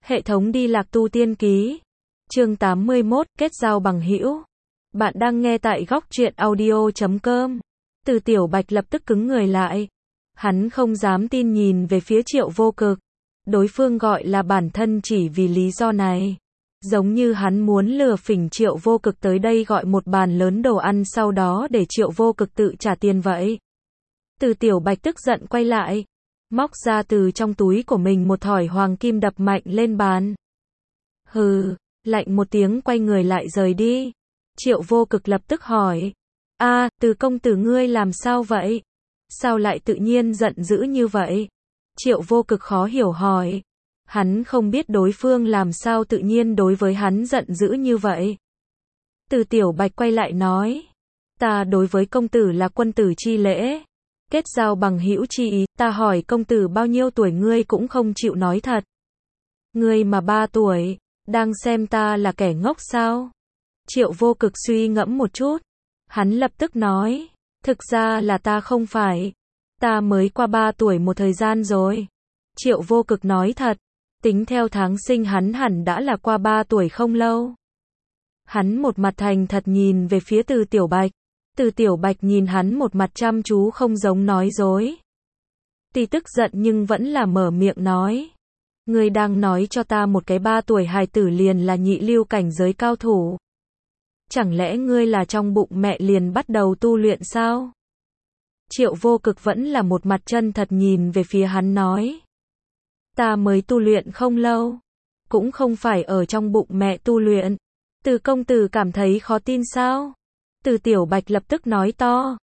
Hệ thống đi lạc tu tiên ký. Chương 81, kết giao bằng hữu. Bạn đang nghe tại góc truyện audio.com. Từ Tiểu Bạch lập tức cứng người lại. Hắn không dám tin nhìn về phía Triệu Vô Cực. Đối phương gọi là bản thân chỉ vì lý do này. Giống như hắn muốn lừa phỉnh Triệu Vô Cực tới đây gọi một bàn lớn đồ ăn sau đó để Triệu Vô Cực tự trả tiền vậy. Từ Tiểu Bạch tức giận quay lại. Móc ra từ trong túi của mình một thỏi hoàng kim đập mạnh lên bàn. Hừ, lạnh một tiếng quay người lại rời đi. Triệu Vô Cực lập tức hỏi. Từ công tử ngươi làm sao vậy? Sao lại tự nhiên giận dữ như vậy? Triệu Vô Cực khó hiểu hỏi. Hắn không biết đối phương làm sao tự nhiên đối với hắn giận dữ như vậy. Từ Tiểu Bạch quay lại nói. Ta đối với công tử là quân tử chi lễ. Kết giao bằng hữu chi ý, ta hỏi công tử bao nhiêu tuổi ngươi cũng không chịu nói thật. Ngươi mà 3 tuổi, đang xem ta là kẻ ngốc sao? Triệu Vô Cực suy ngẫm một chút. Hắn lập tức nói, thực ra là ta không phải. Ta mới qua 3 tuổi một thời gian rồi. Triệu Vô Cực nói thật, tính theo tháng sinh hắn hẳn đã là qua 3 tuổi không lâu. Hắn một mặt thành thật nhìn về phía Từ Tiểu Bạch. Từ Tiểu Bạch nhìn hắn một mặt chăm chú không giống nói dối. Tuy tức giận nhưng vẫn là mở miệng nói. Ngươi đang nói cho ta một cái 3 tuổi hài tử liền là nhị lưu cảnh giới cao thủ. Chẳng lẽ ngươi là trong bụng mẹ liền bắt đầu tu luyện sao? Triệu Vô Cực vẫn là một mặt chân thật nhìn về phía hắn nói. Ta mới tu luyện không lâu. Cũng không phải ở trong bụng mẹ tu luyện. Từ công tử cảm thấy khó tin sao? Từ Tiểu Bạch lập tức nói to.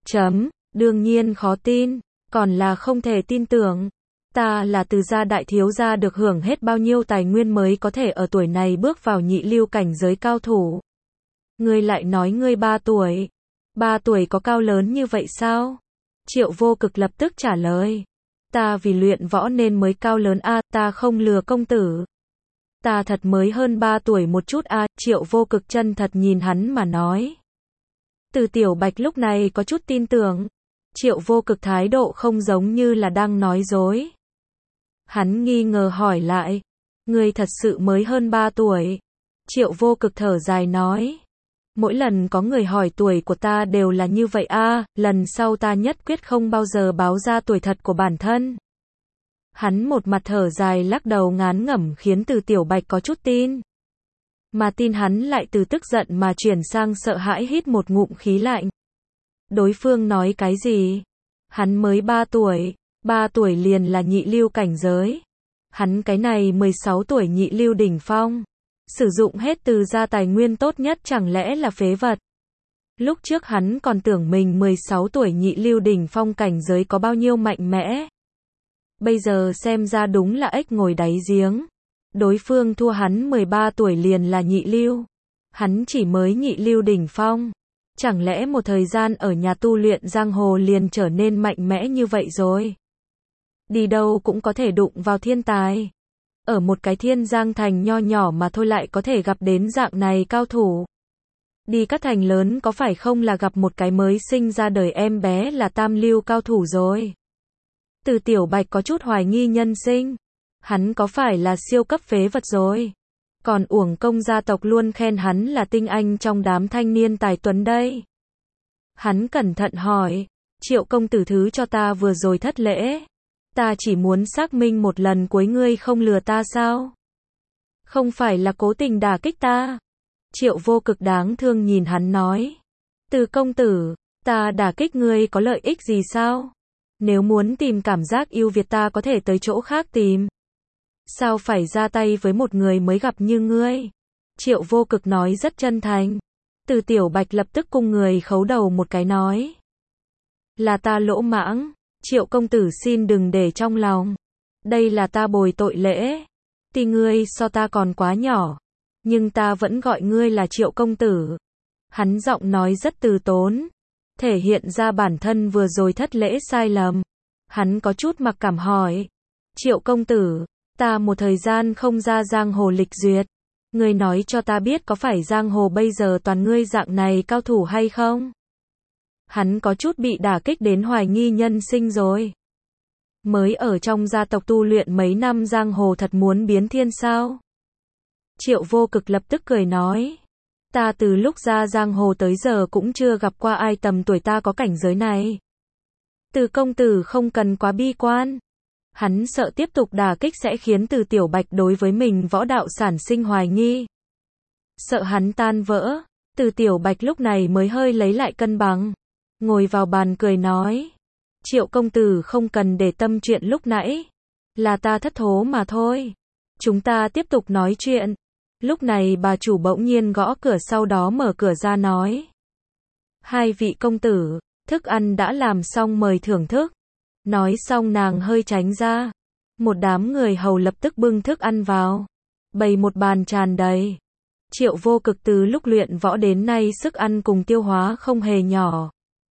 Đương nhiên khó tin, còn là không thể tin tưởng. Ta là Từ gia đại thiếu gia được hưởng hết bao nhiêu tài nguyên mới có thể ở tuổi này bước vào nhị lưu cảnh giới cao thủ. Ngươi lại nói ngươi 3 tuổi. 3 tuổi có cao lớn như vậy sao? Triệu Vô Cực lập tức trả lời. Ta vì luyện võ nên mới cao lớn ta không lừa công tử. Ta thật mới hơn 3 tuổi một chút Triệu Vô Cực chân thật nhìn hắn mà nói. Từ Tiểu Bạch lúc này có chút tin tưởng. Triệu Vô Cực thái độ không giống như là đang nói dối. Hắn nghi ngờ hỏi lại. Ngươi thật sự mới hơn 3 tuổi. Triệu Vô Cực thở dài nói. Mỗi lần có người hỏi tuổi của ta đều là như vậy lần sau ta nhất quyết không bao giờ báo ra tuổi thật của bản thân. Hắn một mặt thở dài lắc đầu ngán ngẩm khiến Từ Tiểu Bạch có chút tin. Mà tin hắn lại từ tức giận mà chuyển sang sợ hãi hít một ngụm khí lạnh. Đối phương nói cái gì? Hắn mới 3 tuổi, 3 tuổi liền là nhị lưu cảnh giới. Hắn cái này 16 tuổi nhị lưu đỉnh phong. Sử dụng hết Từ gia tài nguyên tốt nhất chẳng lẽ là phế vật. Lúc trước hắn còn tưởng mình 16 tuổi nhị lưu đỉnh phong cảnh giới có bao nhiêu mạnh mẽ. Bây giờ xem ra đúng là ếch ngồi đáy giếng. Đối phương thua hắn 13 tuổi liền là nhị lưu. Hắn chỉ mới nhị lưu đỉnh phong. Chẳng lẽ một thời gian ở nhà tu luyện giang hồ liền trở nên mạnh mẽ như vậy rồi? Đi đâu cũng có thể đụng vào thiên tài. Ở một cái thiên giang thành nho nhỏ mà thôi lại có thể gặp đến dạng này cao thủ. Đi các thành lớn có phải không là gặp một cái mới sinh ra đời em bé là tam lưu cao thủ rồi? Từ Tiểu Bạch có chút hoài nghi nhân sinh. Hắn có phải là siêu cấp phế vật rồi? Còn uổng công gia tộc luôn khen hắn là tinh anh trong đám thanh niên tài tuấn đây. Hắn cẩn thận hỏi. Triệu công tử thứ cho ta vừa rồi thất lễ. Ta chỉ muốn xác minh một lần cuối ngươi không lừa ta sao? Không phải là cố tình đả kích ta. Triệu Vô Cực đáng thương nhìn hắn nói. Từ công tử, ta đả kích ngươi có lợi ích gì sao? Nếu muốn tìm cảm giác yêu Việt ta có thể tới chỗ khác tìm. Sao phải ra tay với một người mới gặp như ngươi? Triệu Vô Cực nói rất chân thành. Từ Tiểu Bạch lập tức cung người khấu đầu một cái nói. Là ta lỗ mãng. Triệu công tử xin đừng để trong lòng. Đây là ta bồi tội lễ. Tuy ngươi so ta còn quá nhỏ. Nhưng ta vẫn gọi ngươi là Triệu công tử. Hắn giọng nói rất từ tốn. Thể hiện ra bản thân vừa rồi thất lễ sai lầm. Hắn có chút mặc cảm hỏi. Triệu công tử, ta một thời gian không ra giang hồ lịch duyệt. Ngươi nói cho ta biết có phải giang hồ bây giờ toàn ngươi dạng này cao thủ hay không? Hắn có chút bị đả kích đến hoài nghi nhân sinh rồi. Mới ở trong gia tộc tu luyện mấy năm giang hồ thật muốn biến thiên sao? Triệu Vô Cực lập tức cười nói. Ta từ lúc ra giang hồ tới giờ cũng chưa gặp qua ai tầm tuổi ta có cảnh giới này. Từ công tử không cần quá bi quan. Hắn sợ tiếp tục đả kích sẽ khiến Từ Tiểu Bạch đối với mình võ đạo sản sinh hoài nghi. Sợ hắn tan vỡ, Từ Tiểu Bạch lúc này mới hơi lấy lại cân bằng. Ngồi vào bàn cười nói. Triệu công tử không cần để tâm chuyện lúc nãy. Là ta thất thố mà thôi. Chúng ta tiếp tục nói chuyện. Lúc này bà chủ bỗng nhiên gõ cửa, sau đó mở cửa ra nói. Hai vị công tử, thức ăn đã làm xong mời thưởng thức. Nói xong nàng hơi tránh ra. Một đám người hầu lập tức bưng thức ăn vào. Bày một bàn tràn đầy. Triệu Vô Cực từ lúc luyện võ đến nay sức ăn cùng tiêu hóa không hề nhỏ.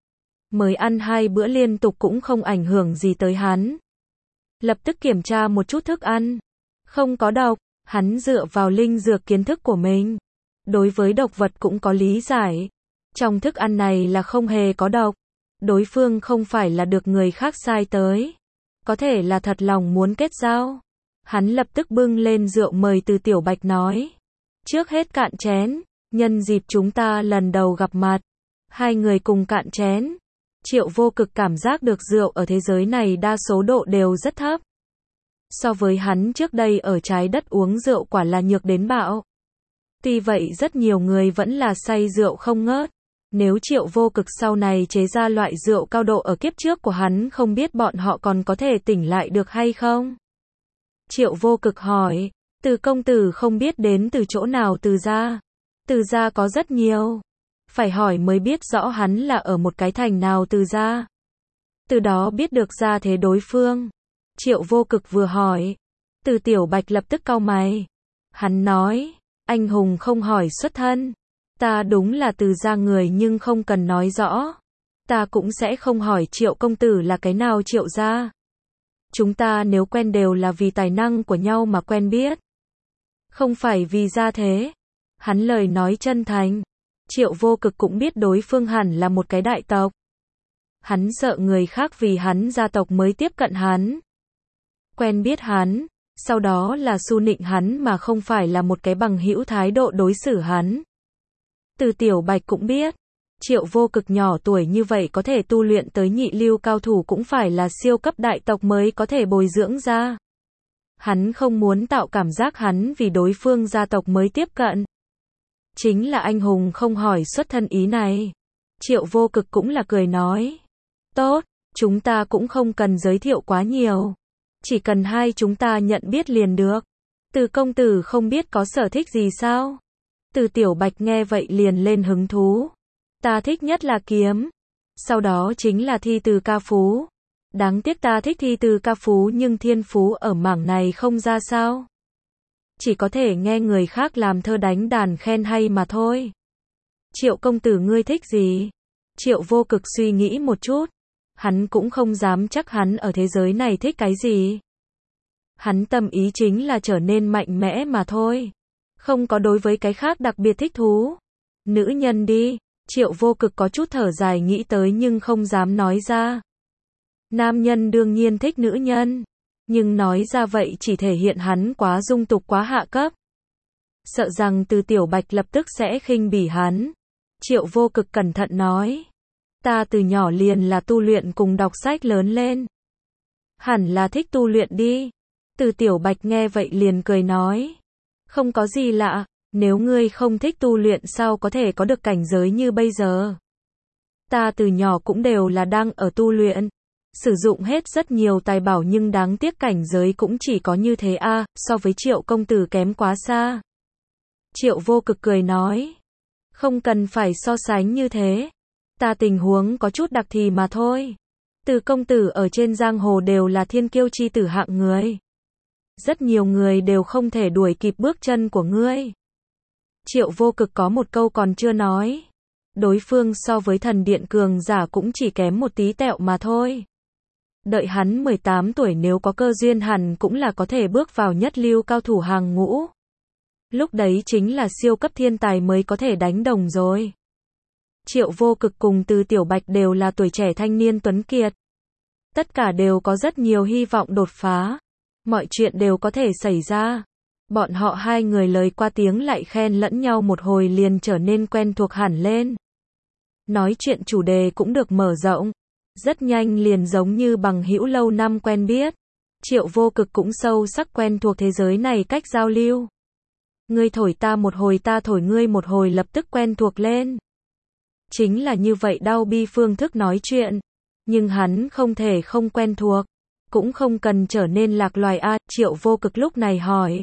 Mới ăn 2 bữa liên tục cũng không ảnh hưởng gì tới hắn. Lập tức kiểm tra một chút thức ăn. Không có độc, hắn dựa vào linh dược kiến thức của mình. Đối với độc vật cũng có lý giải. Trong thức ăn này là không hề có độc. Đối phương không phải là được người khác sai tới. Có thể là thật lòng muốn kết giao. Hắn lập tức bưng lên rượu mời Từ Tiểu Bạch nói. Trước hết cạn chén, nhân dịp chúng ta lần đầu gặp mặt. Hai người cùng cạn chén. Triệu Vô Cực cảm giác được rượu ở thế giới này đa số độ đều rất thấp. So với hắn trước đây ở trái đất uống rượu quả là nhược đến bạo. Tuy vậy rất nhiều người vẫn là say rượu không ngớt. Nếu Triệu Vô Cực sau này chế ra loại rượu cao độ ở kiếp trước của hắn, không biết bọn họ còn có thể tỉnh lại được hay không? Triệu Vô Cực hỏi, Từ công tử không biết đến từ chỗ nào Từ gia? Từ gia có rất nhiều. Phải hỏi mới biết rõ hắn là ở một cái thành nào Từ gia. Từ đó biết được gia thế đối phương. Triệu Vô Cực vừa hỏi. Từ Tiểu Bạch lập tức cau mày. Hắn nói, anh hùng không hỏi xuất thân. Ta đúng là Từ gia người nhưng không cần nói rõ. Ta cũng sẽ không hỏi Triệu công tử là cái nào Triệu gia. Chúng ta nếu quen đều là vì tài năng của nhau mà quen biết. Không phải vì gia thế. Hắn lời nói chân thành. Triệu Vô Cực cũng biết đối phương hẳn là một cái đại tộc. Hắn sợ người khác vì hắn gia tộc mới tiếp cận hắn. Quen biết hắn, sau đó là su nịnh hắn mà không phải là một cái bằng hữu thái độ đối xử hắn. Từ Tiểu Bạch cũng biết, Triệu Vô Cực nhỏ tuổi như vậy có thể tu luyện tới nhị lưu cao thủ cũng phải là siêu cấp đại tộc mới có thể bồi dưỡng ra. Hắn không muốn tạo cảm giác hắn vì đối phương gia tộc mới tiếp cận. Chính là anh hùng không hỏi xuất thân ý này. Triệu Vô Cực cũng là cười nói. Tốt, chúng ta cũng không cần giới thiệu quá nhiều. Chỉ cần hai chúng ta nhận biết liền được. Từ công tử không biết có sở thích gì sao? Từ Tiểu Bạch nghe vậy liền lên hứng thú. Ta thích nhất là kiếm. Sau đó chính là thi từ ca phú. Đáng tiếc ta thích thi từ ca phú nhưng thiên phú ở mảng này không ra sao. Chỉ có thể nghe người khác làm thơ đánh đàn khen hay mà thôi. Triệu công tử ngươi thích gì? Triệu Vô Cực suy nghĩ một chút. Hắn cũng không dám chắc hắn ở thế giới này thích cái gì. Hắn tâm ý chính là trở nên mạnh mẽ mà thôi. Không có đối với cái khác đặc biệt thích thú. Nữ nhân đi. Triệu Vô Cực có chút thở dài nghĩ tới nhưng không dám nói ra. Nam nhân đương nhiên thích nữ nhân. Nhưng nói ra vậy chỉ thể hiện hắn quá dung tục quá hạ cấp. Sợ rằng Từ Tiểu Bạch lập tức sẽ khinh bỉ hắn. Triệu Vô Cực cẩn thận nói. Ta từ nhỏ liền là tu luyện cùng đọc sách lớn lên. Hẳn là thích tu luyện đi. Từ Tiểu Bạch nghe vậy liền cười nói. Không có gì lạ, nếu ngươi không thích tu luyện sao có thể có được cảnh giới như bây giờ. Ta từ nhỏ cũng đều là đang ở tu luyện. Sử dụng hết rất nhiều tài bảo nhưng đáng tiếc cảnh giới cũng chỉ có như thế so với Triệu công tử kém quá xa. Triệu Vô Cực cười nói. Không cần phải so sánh như thế. Ta tình huống có chút đặc thù mà thôi. Từ công tử ở trên giang hồ đều là thiên kiêu chi tử hạng người. Rất nhiều người đều không thể đuổi kịp bước chân của ngươi. Triệu Vô Cực có một câu còn chưa nói. Đối phương so với thần điện cường giả cũng chỉ kém một tí tẹo mà thôi. Đợi hắn 18 tuổi nếu có cơ duyên hẳn cũng là có thể bước vào nhất lưu cao thủ hàng ngũ. Lúc đấy chính là siêu cấp thiên tài mới có thể đánh đồng rồi. Triệu Vô Cực cùng Từ Tiểu Bạch đều là tuổi trẻ thanh niên tuấn kiệt. Tất cả đều có rất nhiều hy vọng đột phá. Mọi chuyện đều có thể xảy ra. Bọn họ hai người lời qua tiếng lại khen lẫn nhau một hồi liền trở nên quen thuộc hẳn lên. Nói chuyện chủ đề cũng được mở rộng. Rất nhanh liền giống như bằng hữu lâu năm quen biết. Triệu Vô Cực cũng sâu sắc quen thuộc thế giới này cách giao lưu. Ngươi thổi ta một hồi ta thổi ngươi một hồi lập tức quen thuộc lên. Chính là như vậy đau bi phương thức nói chuyện. Nhưng hắn không thể không quen thuộc. Cũng không cần trở nên lạc loài a. Triệu Vô Cực lúc này hỏi.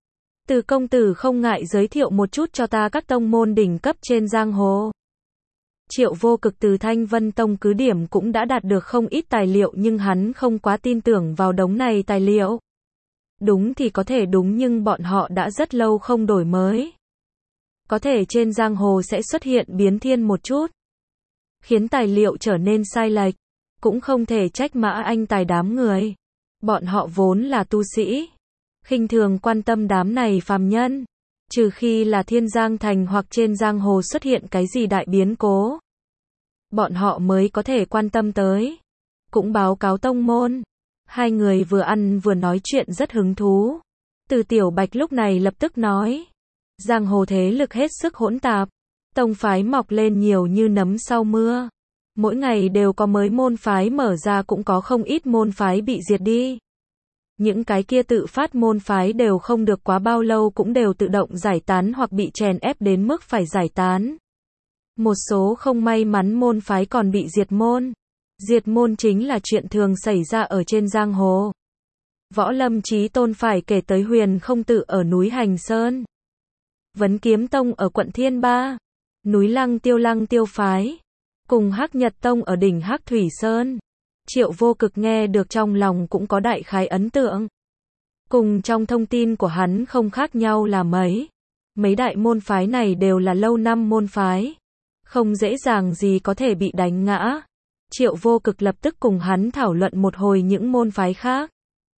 Từ công tử không ngại giới thiệu một chút cho ta các tông môn đỉnh cấp trên giang hồ. Triệu Vô Cực từ Thanh Vân Tông cứ điểm cũng đã đạt được không ít tài liệu nhưng hắn không quá tin tưởng vào đống này tài liệu. Đúng thì có thể đúng nhưng bọn họ đã rất lâu không đổi mới. Có thể trên giang hồ sẽ xuất hiện biến thiên một chút. Khiến tài liệu trở nên sai lệch. Cũng không thể trách Mã Anh Tài đám người. Bọn họ vốn là tu sĩ. Khinh thường quan tâm đám này phàm nhân. Trừ khi là Thiên Giang Thành hoặc trên giang hồ xuất hiện cái gì đại biến cố. Bọn họ mới có thể quan tâm tới. Cũng báo cáo tông môn. Hai người vừa ăn vừa nói chuyện rất hứng thú. Từ Tiểu Bạch lúc này lập tức nói. Giang hồ thế lực hết sức hỗn tạp. Tông phái mọc lên nhiều như nấm sau mưa. Mỗi ngày đều có mới môn phái mở ra cũng có không ít môn phái bị diệt đi. Những cái kia tự phát môn phái đều không được quá bao lâu cũng đều tự động giải tán hoặc bị chèn ép đến mức phải giải tán. Một số không may mắn môn phái còn bị diệt môn. Diệt môn chính là chuyện thường xảy ra ở trên giang hồ. Võ Lâm Chí Tôn phải kể tới Huyền Không Tự ở núi Hành Sơn. Vấn Kiếm Tông ở quận Thiên Ba. Núi Lăng Tiêu phái. Cùng Hắc Nhật Tông ở đỉnh Hắc Thủy Sơn. Triệu Vô Cực nghe được trong lòng cũng có đại khái ấn tượng. Cùng trong thông tin của hắn không khác nhau là mấy. Mấy đại môn phái này đều là lâu năm môn phái. Không dễ dàng gì có thể bị đánh ngã. Triệu Vô Cực lập tức cùng hắn thảo luận một hồi những môn phái khác.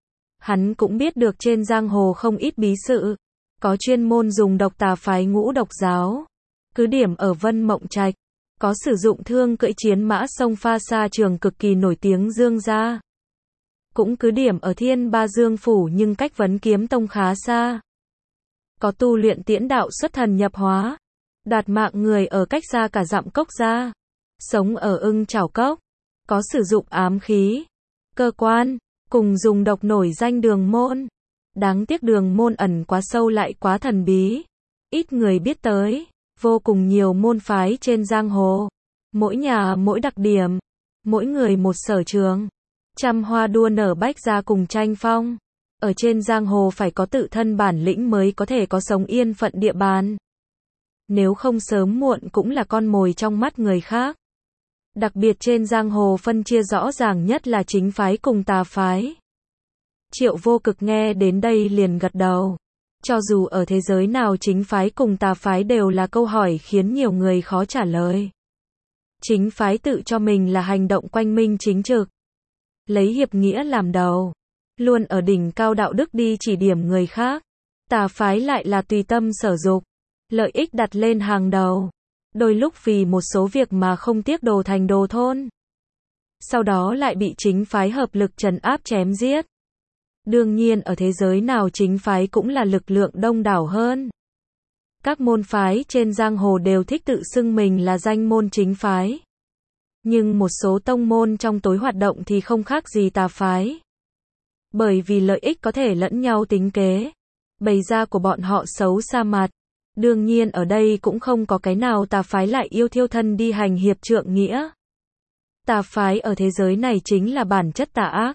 Hắn cũng biết được trên giang hồ không ít bí sự. Có chuyên môn dùng độc tà phái Ngũ Độc Giáo. Cứ điểm ở Vân Mộng Trạch. Có sử dụng thương cưỡi chiến mã sông pha xa trường cực kỳ nổi tiếng Dương gia. Cũng cứ điểm ở Thiên Ba Dương Phủ nhưng cách Vấn Kiếm Tông khá xa. Có tu luyện tiễn đạo xuất thần nhập hóa. Đoạt mạng người ở cách xa cả dặm cốc ra. Sống ở Ưng Chảo Cốc. Có sử dụng ám khí. Cơ quan. Cùng dùng độc nổi danh Đường Môn. Đáng tiếc Đường Môn ẩn quá sâu lại quá thần bí. Ít người biết tới. Vô cùng nhiều môn phái trên giang hồ. Mỗi nhà mỗi đặc điểm. Mỗi người một sở trường. Trăm hoa đua nở bách ra cùng tranh phong. Ở trên giang hồ phải có tự thân bản lĩnh mới có thể có sống yên phận địa bàn. Nếu không sớm muộn cũng là con mồi trong mắt người khác. Đặc biệt trên giang hồ phân chia rõ ràng nhất là chính phái cùng tà phái. Triệu Vô Cực nghe đến đây liền gật đầu. Cho dù ở thế giới nào chính phái cùng tà phái đều là câu hỏi khiến nhiều người khó trả lời. Chính phái tự cho mình là hành động quanh minh chính trực. Lấy hiệp nghĩa làm đầu. Luôn ở đỉnh cao đạo đức đi chỉ điểm người khác. Tà phái lại là tùy tâm sở dục. Lợi ích đặt lên hàng đầu. Đôi lúc vì một số việc mà không tiếc đồ thành đồ thôn. Sau đó lại bị chính phái hợp lực trấn áp chém giết. Đương nhiên ở thế giới nào chính phái cũng là lực lượng đông đảo hơn. Các môn phái trên giang hồ đều thích tự xưng mình là danh môn chính phái. Nhưng một số tông môn trong tối hoạt động thì không khác gì tà phái. Bởi vì lợi ích có thể lẫn nhau tính kế. Bày ra của bọn họ xấu xa mặt. Đương nhiên ở đây cũng không có cái nào tà phái lại yêu thiêu thân đi hành hiệp trượng nghĩa. Tà phái ở thế giới này chính là bản chất tà ác.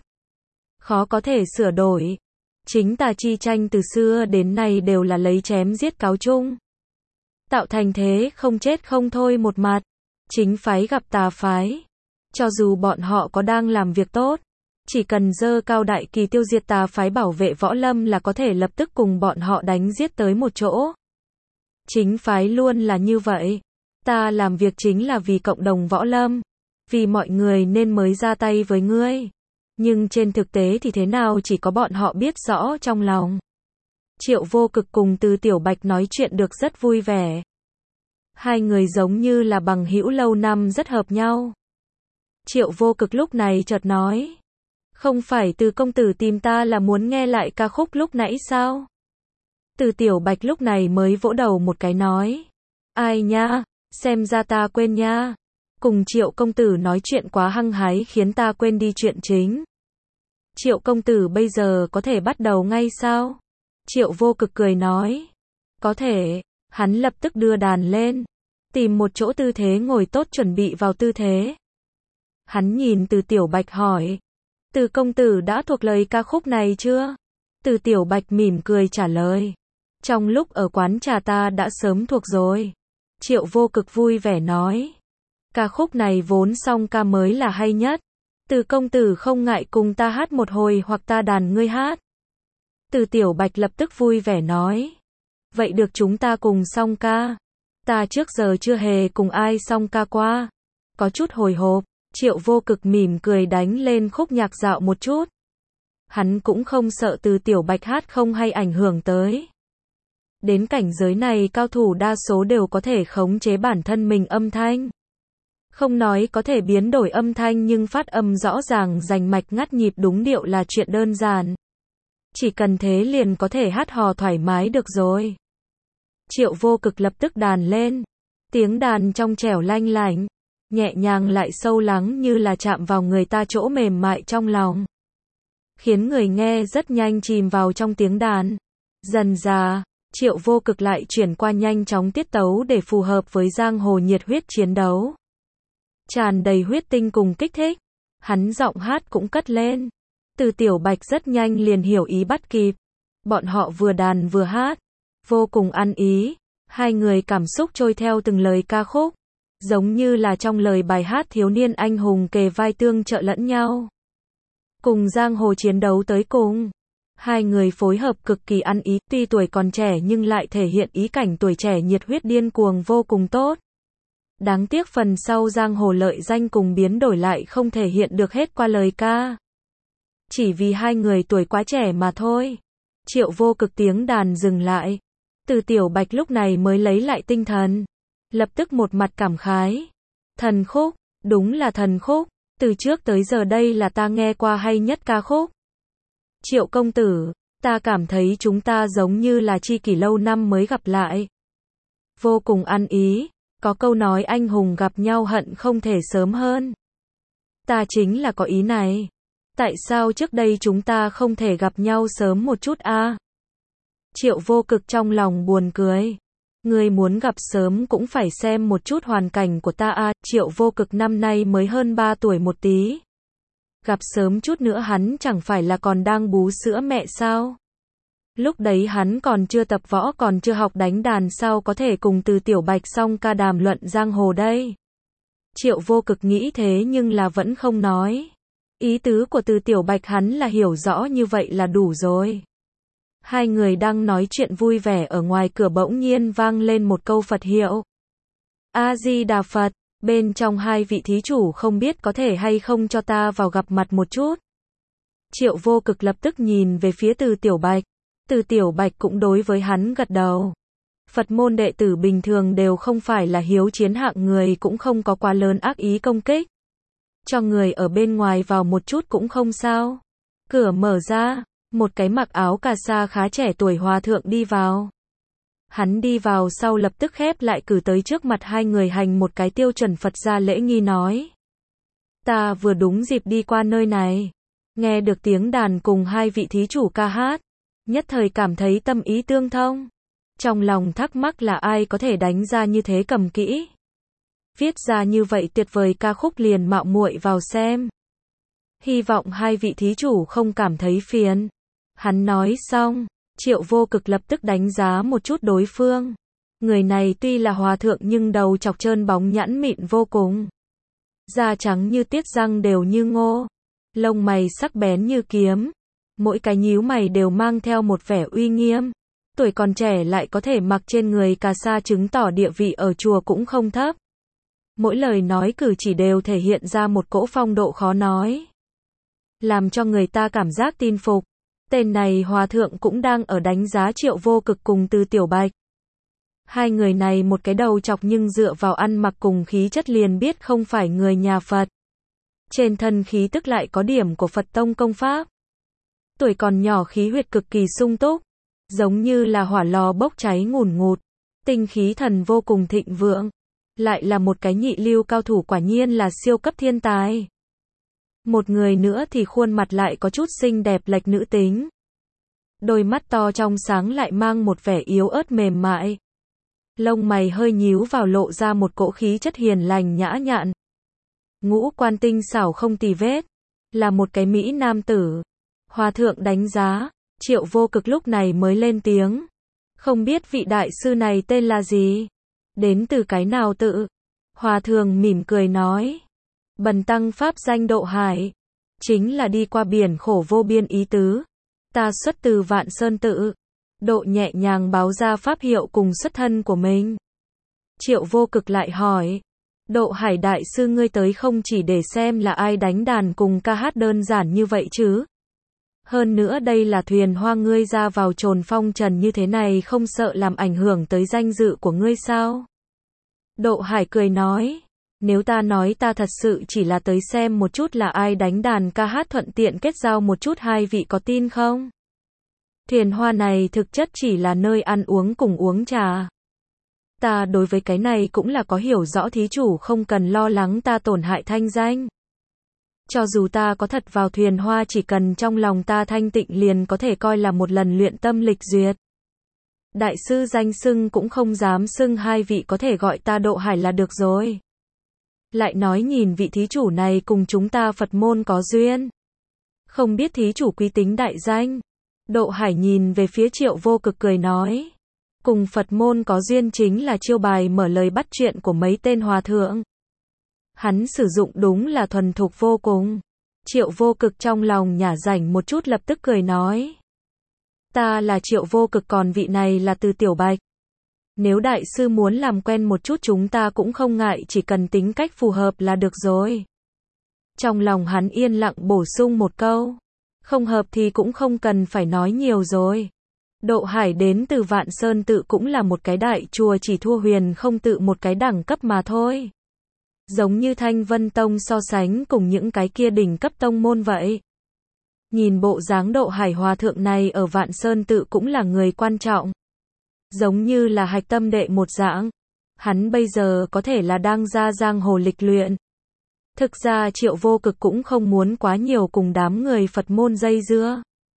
Khó có thể sửa đổi. Chính tà chi tranh từ xưa đến nay đều là lấy chém giết cáo chung. Tạo thành thế không chết không thôi một mặt. Chính phái gặp tà phái. Cho dù bọn họ có đang làm việc tốt. Chỉ cần dơ cao đại kỳ tiêu diệt tà phái bảo vệ võ lâm là có thể lập tức cùng bọn họ đánh giết tới một chỗ. Chính phái luôn là như vậy. Ta làm việc chính là vì cộng đồng võ lâm. Vì mọi người nên mới ra tay với ngươi. Nhưng trên thực tế thì thế nào chỉ có bọn họ biết rõ trong lòng. Triệu Vô Cực cùng Từ Tiểu Bạch nói chuyện được rất vui vẻ. Hai người giống như là bằng hữu lâu năm rất hợp nhau. Triệu Vô Cực lúc này chợt nói. Không phải Từ công tử tìm ta là muốn nghe lại ca khúc lúc nãy sao? Từ Tiểu Bạch lúc này mới vỗ đầu một cái nói. Ai nha, xem ra ta quên nha. Cùng Triệu công tử nói chuyện quá hăng hái khiến ta quên đi chuyện chính. Triệu công tử bây giờ có thể bắt đầu ngay sao? Triệu Vô Cực cười nói. Có thể. Hắn lập tức đưa đàn lên, tìm một chỗ tư thế ngồi tốt chuẩn bị vào tư thế. Hắn nhìn Từ Tiểu Bạch hỏi. Từ công tử đã thuộc lời ca khúc này chưa? Từ Tiểu Bạch mỉm cười trả lời. Trong lúc ở quán trà ta đã sớm thuộc rồi. Triệu Vô Cực vui vẻ nói. Ca khúc này vốn song ca mới là hay nhất. Từ công tử không ngại cùng ta hát một hồi hoặc ta đàn ngươi hát. Từ Tiểu Bạch lập tức vui vẻ nói. Vậy được chúng ta cùng song ca. Ta trước giờ chưa hề cùng ai song ca qua. Có chút hồi hộp, Triệu Vô Cực mỉm cười đánh lên khúc nhạc dạo một chút. Hắn cũng không sợ Từ Tiểu Bạch hát không hay ảnh hưởng tới. Đến cảnh giới này cao thủ đa số đều có thể khống chế bản thân mình âm thanh. Không nói có thể biến đổi âm thanh nhưng phát âm rõ ràng rành mạch ngắt nhịp đúng điệu là chuyện đơn giản. Chỉ cần thế liền có thể hát hò thoải mái được rồi. Triệu Vô Cực lập tức đàn lên. Tiếng đàn trong trẻo lanh lảnh, nhẹ nhàng lại sâu lắng như là chạm vào người ta chỗ mềm mại trong lòng. Khiến người nghe rất nhanh chìm vào trong tiếng đàn. Dần dà, Triệu Vô Cực lại chuyển qua nhanh chóng tiết tấu để phù hợp với giang hồ nhiệt huyết chiến đấu. Tràn đầy huyết tinh cùng kích thích. Hắn giọng hát cũng cất lên. Từ Tiểu Bạch rất nhanh liền hiểu ý bắt kịp. Bọn họ vừa đàn vừa hát. Vô cùng ăn ý. Hai người cảm xúc trôi theo từng lời ca khúc. Giống như là trong lời bài hát thiếu niên anh hùng kề vai tương trợ lẫn nhau. Cùng giang hồ chiến đấu tới cùng. Hai người phối hợp cực kỳ ăn ý. Tuy tuổi còn trẻ nhưng lại thể hiện ý cảnh tuổi trẻ nhiệt huyết điên cuồng vô cùng tốt. Đáng tiếc phần sau giang hồ lợi danh cùng biến đổi lại không thể hiện được hết qua lời ca. Chỉ vì hai người tuổi quá trẻ mà thôi. Triệu Vô Cực tiếng đàn dừng lại. Từ Tiểu Bạch lúc này mới lấy lại tinh thần. Lập tức một mặt cảm khái. Thần khúc, đúng là thần khúc. Từ trước tới giờ đây là ta nghe qua hay nhất ca khúc. Triệu công tử, ta cảm thấy chúng ta giống như là tri kỷ lâu năm mới gặp lại. Vô cùng ăn ý. Có câu nói anh hùng gặp nhau hận không thể sớm hơn. Ta chính là có ý này. Tại sao trước đây chúng ta không thể gặp nhau sớm một chút a? Triệu Vô Cực trong lòng buồn cười. Ngươi muốn gặp sớm cũng phải xem một chút hoàn cảnh của ta a. Triệu Vô Cực năm nay mới hơn 3 tuổi một tí. Gặp sớm chút nữa hắn chẳng phải là còn đang bú sữa mẹ sao? Lúc đấy hắn còn chưa tập võ còn chưa học đánh đàn sao có thể cùng Từ Tiểu Bạch song ca đàm luận giang hồ đây. Triệu Vô Cực nghĩ thế nhưng là vẫn không nói. Ý tứ của Từ Tiểu Bạch hắn là hiểu rõ như vậy là đủ rồi. Hai người đang nói chuyện vui vẻ ở ngoài cửa bỗng nhiên vang lên một câu Phật hiệu. A-di-đà Phật, bên trong hai vị thí chủ không biết có thể hay không cho ta vào gặp mặt một chút. Triệu Vô Cực lập tức nhìn về phía Từ Tiểu Bạch. Từ Tiểu Bạch cũng đối với hắn gật đầu. Phật môn đệ tử bình thường đều không phải là hiếu chiến hạng người cũng không có quá lớn ác ý công kích. Cho người ở bên ngoài vào một chút cũng không sao. Cửa mở ra, một cái mặc áo cà sa khá trẻ tuổi hòa thượng đi vào. Hắn đi vào sau lập tức khép lại cử tới trước mặt hai người hành một cái tiêu chuẩn Phật gia lễ nghi nói. Ta vừa đúng dịp đi qua nơi này. Nghe được tiếng đàn cùng hai vị thí chủ ca hát. Nhất thời cảm thấy tâm ý tương thông. Trong lòng thắc mắc là ai có thể đánh ra như thế cầm kỹ. Viết ra như vậy tuyệt vời ca khúc liền mạo muội vào xem. Hy vọng hai vị thí chủ không cảm thấy phiền. Hắn nói xong, Triệu Vô Cực lập tức đánh giá một chút đối phương. Người này tuy là hòa thượng nhưng đầu chọc trơn bóng nhẵn mịn vô cùng. Da trắng như tiết răng đều như ngô. Lông mày sắc bén như kiếm. Mỗi cái nhíu mày đều mang theo một vẻ uy nghiêm. Tuổi còn trẻ lại có thể mặc trên người cà sa chứng tỏ địa vị ở chùa cũng không thấp. Mỗi lời nói cử chỉ đều thể hiện ra một cỗ phong độ khó nói. Làm cho người ta cảm giác tin phục. Tên này hòa thượng cũng đang ở đánh giá Triệu Vô Cực cùng Từ Tiểu Bạch. Hai người này một cái đầu chọc nhưng dựa vào ăn mặc cùng khí chất liền biết không phải người nhà Phật. Trên thân khí tức lại có điểm của Phật tông công pháp. Tuổi còn nhỏ khí huyết cực kỳ sung túc, giống như là hỏa lò bốc cháy ngùn ngụt, tinh khí thần vô cùng thịnh vượng, lại là một cái nhị lưu cao thủ, quả nhiên là siêu cấp thiên tài. Một người nữa thì khuôn mặt lại có chút xinh đẹp lệch nữ tính. Đôi mắt to trong sáng lại mang một vẻ yếu ớt mềm mại. Lông mày hơi nhíu vào lộ ra một cỗ khí chất hiền lành nhã nhặn. Ngũ quan tinh xảo không tì vết, là một cái mỹ nam tử. Hòa thượng đánh giá, Triệu Vô Cực lúc này mới lên tiếng. Không biết vị đại sư này tên là gì? Đến từ cái nào tự? Hòa thượng mỉm cười nói. Bần tăng pháp danh Độ Hải, chính là đi qua biển khổ vô biên ý tứ. Ta xuất từ Vạn Sơn tự. Độ nhẹ nhàng báo ra pháp hiệu cùng xuất thân của mình. Triệu Vô Cực lại hỏi. Độ Hải đại sư, ngươi tới không chỉ để xem là ai đánh đàn cùng ca hát đơn giản như vậy chứ? Hơn nữa đây là thuyền hoa, ngươi ra vào trồn phong trần như thế này không sợ làm ảnh hưởng tới danh dự của ngươi sao? Độ Hải cười nói. Nếu ta nói ta thật sự chỉ là tới xem một chút là ai đánh đàn ca hát, thuận tiện kết giao một chút, hai vị có tin không? Thuyền hoa này thực chất chỉ là nơi ăn uống cùng uống trà. Ta đối với cái này cũng là có hiểu rõ, thí chủ không cần lo lắng ta tổn hại thanh danh. Cho dù ta có thật vào thuyền hoa, chỉ cần trong lòng ta thanh tịnh liền có thể coi là một lần luyện tâm lịch duyệt. Đại sư danh xưng cũng không dám xưng, hai vị có thể gọi ta Độ Hải là được rồi. Lại nói nhìn vị thí chủ này cùng chúng ta Phật môn có duyên. Không biết thí chủ quý tính đại danh. Độ Hải nhìn về phía Triệu Vô Cực cười nói. Cùng Phật môn có duyên chính là chiêu bài mở lời bắt chuyện của mấy tên hòa thượng. Hắn sử dụng đúng là thuần thục vô cùng. Triệu Vô Cực trong lòng nhả rảnh một chút, lập tức cười nói. Ta là Triệu Vô Cực, còn vị này là Từ Tiểu Bạch. Nếu đại sư muốn làm quen một chút chúng ta cũng không ngại, chỉ cần tính cách phù hợp là được rồi. Trong lòng hắn yên lặng bổ sung một câu. Không hợp thì cũng không cần phải nói nhiều rồi. Độ Hải đến từ Vạn Sơn tự cũng là một cái đại chùa, chỉ thua Huyền Không tự một cái đẳng cấp mà thôi. Giống như Thanh Vân Tông so sánh cùng những cái kia đỉnh cấp tông môn vậy. Nhìn bộ dáng Độ Hải hòa thượng này ở Vạn Sơn tự cũng là người quan trọng. Giống như là hạch tâm đệ một dạng. Hắn bây giờ có thể là đang ra giang hồ lịch luyện. Thực ra Triệu Vô Cực cũng không muốn quá nhiều cùng đám người Phật môn dây dưa.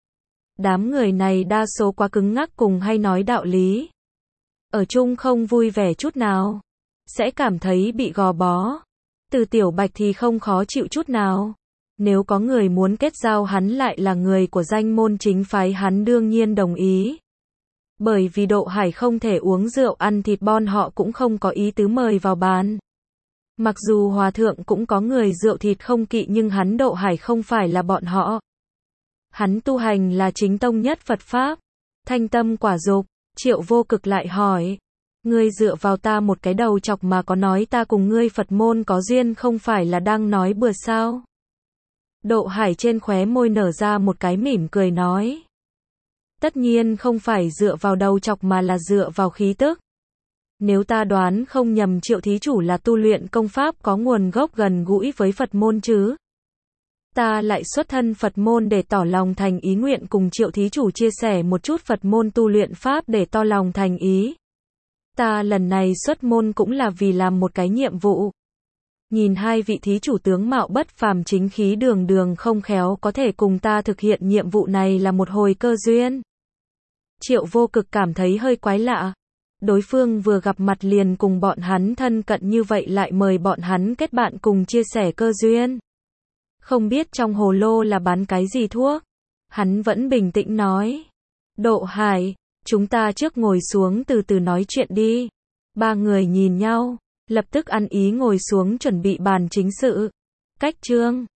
Đám người này đa số quá cứng ngắc cùng hay nói đạo lý. Ở chung không vui vẻ chút nào. Sẽ cảm thấy bị gò bó. Từ Tiểu Bạch thì không khó chịu chút nào. Nếu có người muốn kết giao hắn lại là người của danh môn chính phái, hắn đương nhiên đồng ý. Bởi vì Độ Hải không thể uống rượu ăn thịt, bọn họ cũng không có ý tứ mời vào bàn. Mặc dù hòa thượng cũng có người rượu thịt không kỵ, nhưng hắn Độ Hải không phải là bọn họ. Hắn tu hành là chính tông nhất Phật Pháp. Thanh tâm quả dục. Triệu Vô Cực lại hỏi. Ngươi dựa vào ta một cái đầu chọc mà có nói ta cùng ngươi Phật môn có duyên, không phải là đang nói bừa sao? Độ Hải trên khóe môi nở ra một cái mỉm cười nói. Tất nhiên không phải dựa vào đầu chọc mà là dựa vào khí tức. Nếu ta đoán không nhầm, Triệu thí chủ là tu luyện công pháp có nguồn gốc gần gũi với Phật môn chứ? Ta lại xuất thân Phật môn để tỏ lòng thành ý, nguyện cùng Triệu thí chủ chia sẻ một chút Phật môn tu luyện pháp để tỏ lòng thành ý. Ta lần này xuất môn cũng là vì làm một cái nhiệm vụ. Nhìn hai vị thí chủ tướng mạo bất phàm, chính khí đường đường, không khéo có thể cùng ta thực hiện nhiệm vụ này là một hồi cơ duyên. Triệu Vô Cực cảm thấy hơi quái lạ. Đối phương vừa gặp mặt liền cùng bọn hắn thân cận như vậy, lại mời bọn hắn kết bạn cùng chia sẻ cơ duyên. Không biết trong hồ lô là bán cái gì thuốc? Hắn vẫn bình tĩnh nói. Độ Hải, chúng ta trước ngồi xuống từ từ nói chuyện đi. Ba người nhìn nhau, lập tức ăn ý ngồi xuống chuẩn bị bàn chính sự. Cách chương